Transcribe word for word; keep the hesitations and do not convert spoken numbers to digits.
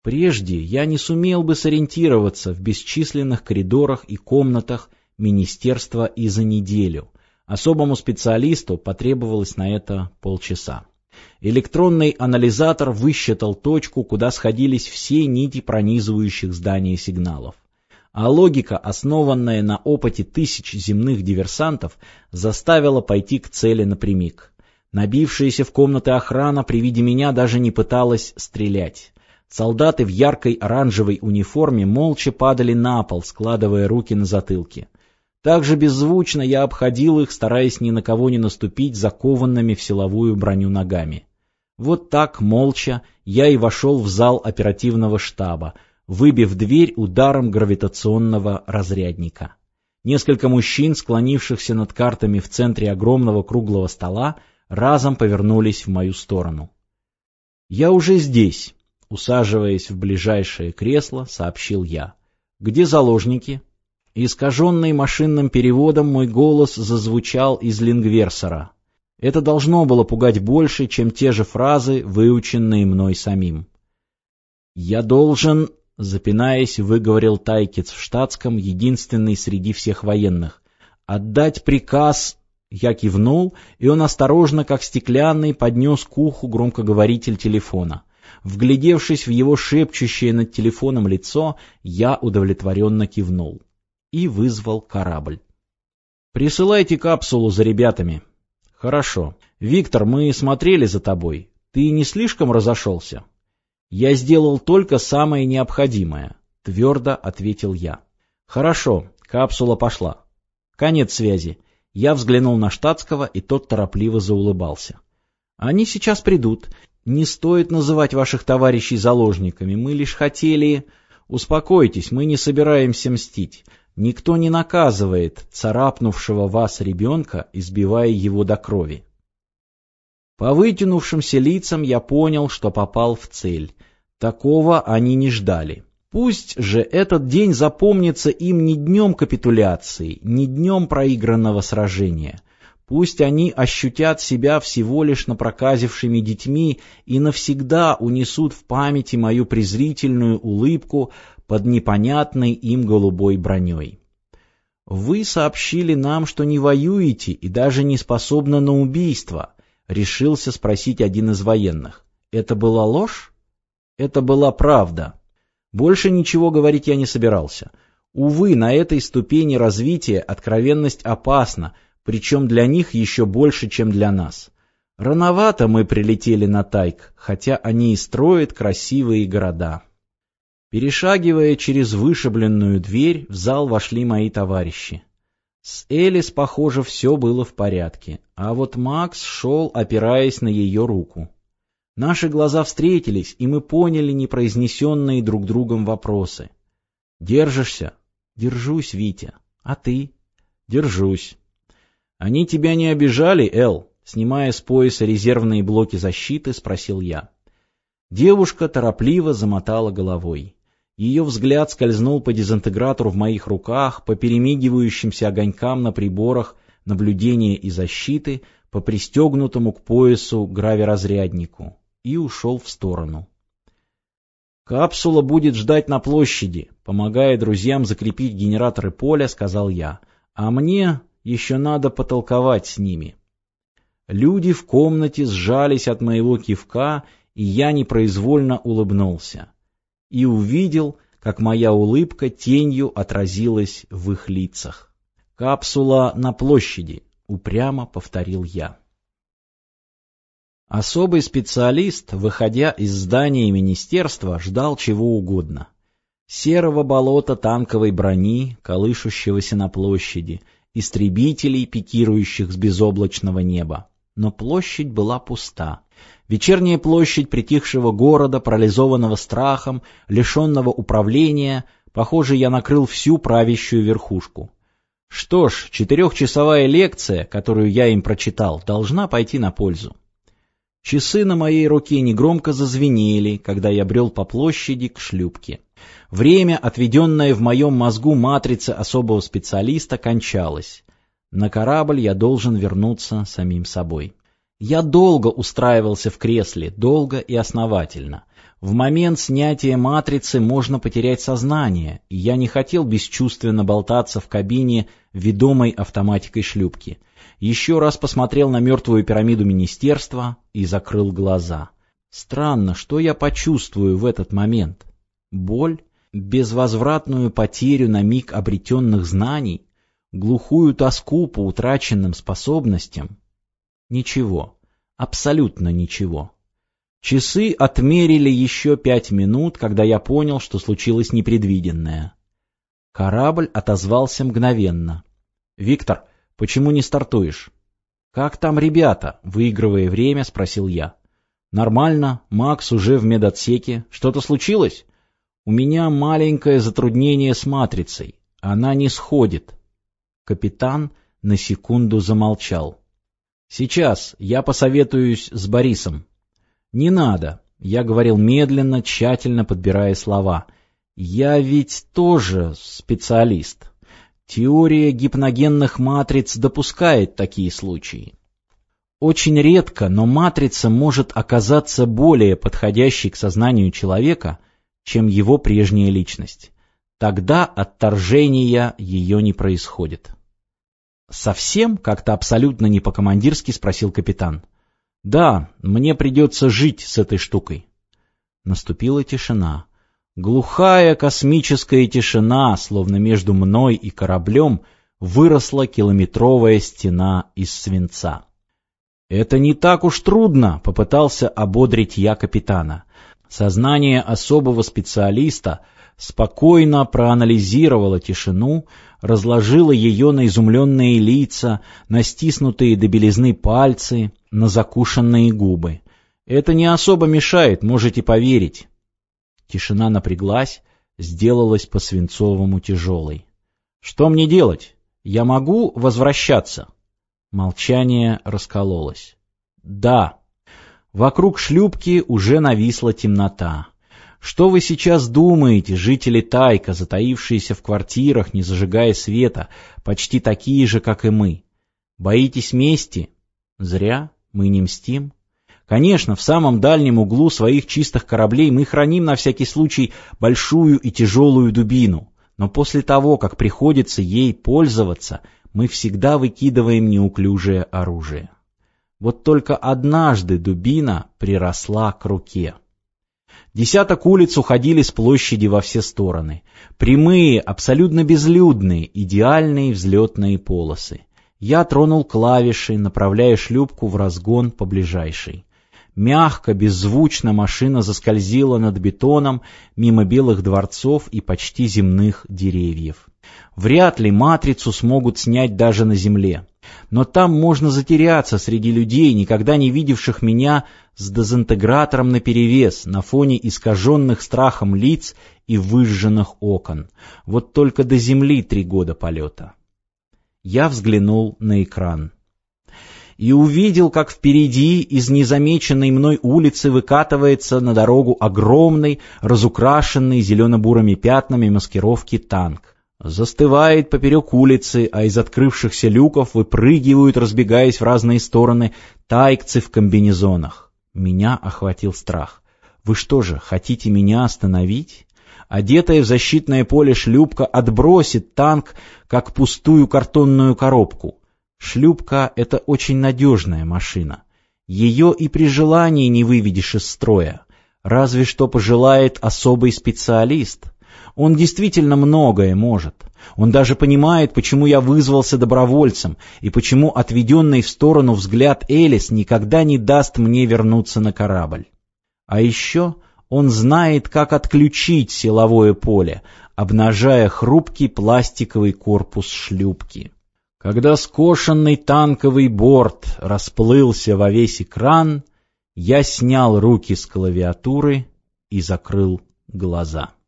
Прежде я не сумел бы сориентироваться в бесчисленных коридорах и комнатах министерства и за неделю. Особому специалисту потребовалось на это полчаса. Электронный анализатор высчитал точку, куда сходились все нити пронизывающих здание сигналов. А логика, основанная на опыте тысяч земных диверсантов, заставила пойти к цели напрямик. Набившаяся в комнаты охрана при виде меня даже не пыталась стрелять. Солдаты в яркой оранжевой униформе молча падали на пол, складывая руки на затылке. Так же беззвучно я обходил их, стараясь ни на кого не наступить закованными в силовую броню ногами. Вот так, молча, я и вошел в зал оперативного штаба, выбив дверь ударом гравитационного разрядника. Несколько мужчин, склонившихся над картами в центре огромного круглого стола, разом повернулись в мою сторону. «Я уже здесь», — усаживаясь в ближайшее кресло, сообщил я. «Где заложники?» Искаженный машинным переводом мой голос зазвучал из лингверсора. Это должно было пугать больше, чем те же фразы, выученные мной самим. «Я должен», — запинаясь, выговорил тайкец в штатском, единственный среди всех военных, «отдать приказ». Я кивнул, и он осторожно, как стеклянный, поднес к уху громкоговоритель телефона. Вглядевшись в его шепчущее над телефоном лицо, я удовлетворенно кивнул. И вызвал корабль. «Присылайте капсулу за ребятами». «Хорошо. Виктор, мы смотрели за тобой. Ты не слишком разошелся?» «Я сделал только самое необходимое», — твердо ответил я. «Хорошо. Капсула пошла. Конец связи». Я взглянул на штатского, и тот торопливо заулыбался. «Они сейчас придут. Не стоит называть ваших товарищей заложниками. Мы лишь хотели...» «Успокойтесь, мы не собираемся мстить. Никто не наказывает царапнувшего вас ребенка, избивая его до крови». По вытянувшимся лицам я понял, что попал в цель. Такого они не ждали. Пусть же этот день запомнится им не днем капитуляции, не днем проигранного сражения. Пусть они ощутят себя всего лишь напроказившими детьми и навсегда унесут в памяти мою презрительную улыбку под непонятной им голубой броней. «Вы сообщили нам, что не воюете и даже не способны на убийство», — решился спросить один из военных. «Это была ложь?» «Это была правда». Больше ничего говорить я не собирался. Увы, на этой ступени развития откровенность опасна, причем для них еще больше, чем для нас. Рановато мы прилетели на Тайк, хотя они и строят красивые города. Перешагивая через вышибленную дверь, в зал вошли мои товарищи. С Элис, похоже, все было в порядке, а вот Макс шел, опираясь на ее руку. Наши глаза встретились, и мы поняли непроизнесенные друг другом вопросы. «Держишься?» «Держусь, Витя. А ты?» «Держусь». «Они тебя не обижали, Эл?» Снимая с пояса резервные блоки защиты, спросил я. Девушка торопливо замотала головой. Ее взгляд скользнул по дезинтегратору в моих руках, по перемигивающимся огонькам на приборах наблюдения и защиты, по пристегнутому к поясу гравиразряднику, и ушел в сторону. «Капсула будет ждать на площади», — помогая друзьям закрепить генераторы поля, сказал я. «А мне еще надо потолковать с ними». Люди в комнате сжались от моего кивка, и я непроизвольно улыбнулся. И увидел, как моя улыбка тенью отразилась в их лицах. «Капсула на площади», — упрямо повторил я. Особый специалист, выходя из здания министерства, ждал чего угодно. Серого болота танковой брони, колышущегося на площади, истребителей, пикирующих с безоблачного неба. Но площадь была пуста. Вечерняя площадь притихшего города, парализованного страхом, лишенного управления, похоже, я накрыл всю правящую верхушку. Что ж, четырехчасовая лекция, которую я им прочитал, должна пойти на пользу. Часы на моей руке негромко зазвенели, когда я брел по площади к шлюпке. Время, отведенное в моем мозгу матрице особого специалиста, кончалось. На корабль я должен вернуться самим собой. Я долго устраивался в кресле, долго и основательно. В момент снятия матрицы можно потерять сознание, и я не хотел бесчувственно болтаться в кабине ведомой автоматикой шлюпки. Еще раз посмотрел на мертвую пирамиду министерства и закрыл глаза. Странно, что я почувствую в этот момент? Боль? Безвозвратную потерю на миг обретенных знаний? Глухую тоску по утраченным способностям? Ничего. Абсолютно ничего. Часы отмерили еще пять минут, когда я понял, что случилось непредвиденное. Корабль отозвался мгновенно. «Виктор, почему не стартуешь?» «Как там ребята?» — выигрывая время, спросил я. «Нормально, Макс уже в медотсеке. Что-то случилось?» «У меня маленькое затруднение с матрицей. Она не сходит». Капитан на секунду замолчал. «Сейчас я посоветуюсь с Борисом». «Не надо», — я говорил медленно, тщательно подбирая слова. «Я ведь тоже специалист. Теория гипногенных матриц допускает такие случаи. Очень редко, но матрица может оказаться более подходящей к сознанию человека, чем его прежняя личность. Тогда отторжения ее не происходит». «Совсем?» — как-то абсолютно не по-командирски спросил капитан. «Да, мне придется жить с этой штукой». Наступила тишина. Глухая космическая тишина, словно между мной и кораблем выросла километровая стена из свинца. «Это не так уж трудно», — попытался ободрить я капитана. Сознание особого специалиста спокойно проанализировало тишину, разложило ее на изумленные лица, на стиснутые до белизны пальцы, на закушенные губы. «Это не особо мешает, можете поверить». Тишина напряглась, сделалась по-свинцовому тяжелой. «Что мне делать? Я могу возвращаться?» Молчание раскололось. «Да». Вокруг шлюпки уже нависла темнота. Что вы сейчас думаете, жители Тайка, затаившиеся в квартирах, не зажигая света, почти такие же, как и мы? Боитесь мести? Зря, мы не мстим. Конечно, в самом дальнем углу своих чистых кораблей мы храним на всякий случай большую и тяжелую дубину, но после того, как приходится ей пользоваться, мы всегда выкидываем неуклюжее оружие. Вот только однажды дубина приросла к руке. Десяток улиц уходили с площади во все стороны. Прямые, абсолютно безлюдные, идеальные взлетные полосы. Я тронул клавиши, направляя шлюпку в разгон по ближайшей. Мягко, беззвучно машина заскользила над бетоном, мимо белых дворцов и почти земных деревьев. Вряд ли матрицу смогут снять даже на земле. Но там можно затеряться среди людей, никогда не видевших меня с дезинтегратором наперевес, на фоне искаженных страхом лиц и выжженных окон. Вот только до земли три года полета. Я взглянул на экран. И увидел, как впереди из незамеченной мной улицы выкатывается на дорогу огромный, разукрашенный зелено-бурыми пятнами маскировки танк. Застывает поперек улицы, а из открывшихся люков выпрыгивают, разбегаясь в разные стороны, тайкцы в комбинезонах. Меня охватил страх. Вы что же, хотите меня остановить? Одетая в защитное поле шлюпка отбросит танк, как пустую картонную коробку. Шлюпка — это очень надежная машина. Ее и при желании не выведешь из строя. Разве что пожелает особый специалист. Он действительно многое может. Он даже понимает, почему я вызвался добровольцем, и почему отведенный в сторону взгляд Элис никогда не даст мне вернуться на корабль. А еще он знает, как отключить силовое поле, обнажая хрупкий пластиковый корпус шлюпки. Когда скошенный танковый борт расплылся во весь экран, я снял руки с клавиатуры и закрыл глаза.